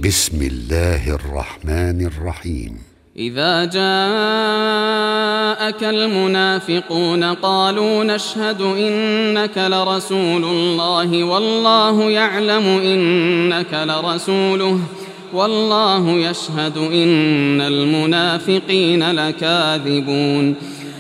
بسم الله الرحمن الرحيم. إذا جاءك المنافقون قالوا نشهد إنك لرسول الله والله يعلم إنك لرسوله والله يشهد إن المنافقين لكاذبون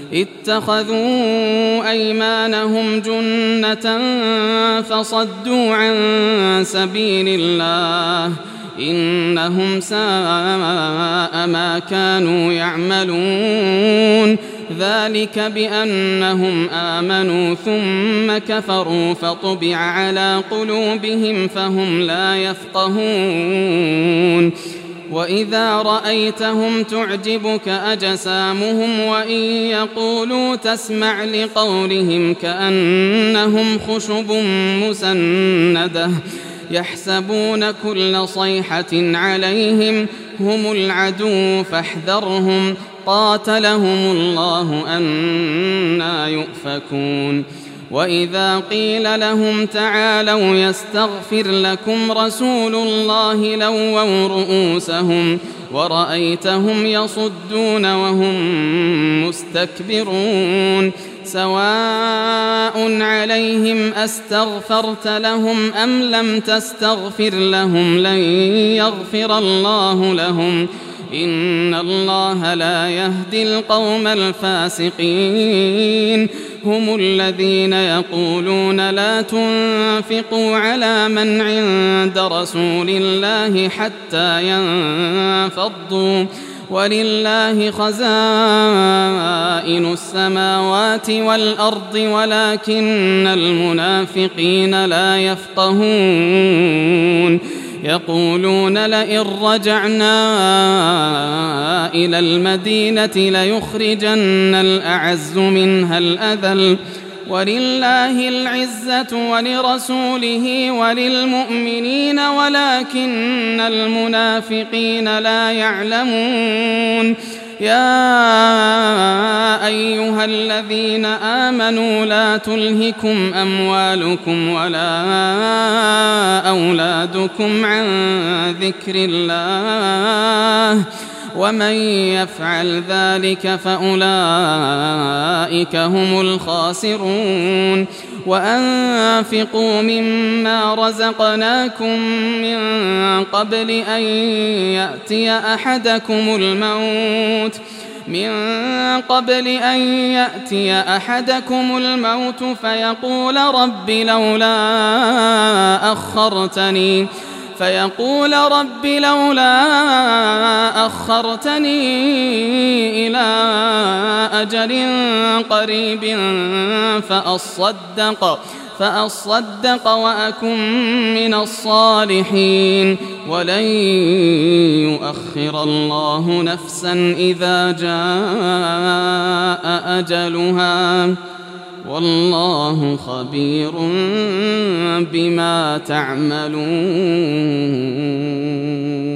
اتخذوا أيمانهم جنة فصدوا عن سبيل الله إنهم ساء ما كانوا يعملون ذلك بأنهم آمنوا ثم كفروا فطبع على قلوبهم فهم لا يفقهون وإذا رأيتهم تعجبك أجسامهم وإن يقولوا تسمع لقولهم كأنهم خشب مسندة يحسبون كل صيحة عليهم هم العدو فاحذرهم قاتلهم الله أنى يؤفكون وإذا قيل لهم تعالوا يستغفر لكم رسول الله لووا رؤوسهم ورأيتهم يصدون وهم مستكبرون سواء عليهم أستغفرت لهم أم لم تستغفر لهم لن يغفر الله لهم إن الله لا يهدي القوم الفاسقين هم الذين يقولون لا تنفقوا على من عند رسول الله حتى ينفضوا ولله خزائن السماوات والأرض ولكن المنافقين لا يفقهون يقولون لئن رجعنا إلى المدينة ليخرجن الأعز منها الأذل ولله العزة ولرسوله وللمؤمنين ولكن المنافقين لا يعلمون يا أيها الذين آمنوا لا تلهكم أموالكم ولا أولادكم عن ذكر الله ومن يفعل ذلك فأولئك هم الخاسرون وأنفقوا مما رزقناكم من قبل أن يأتي أحدكم الموت فيقول رب لولا أخرتني إلى أجل قريب فأصدق وأكن من الصالحين ولن يؤخر الله نفسا إذا جاء أجلها والله خبير بما تعملون.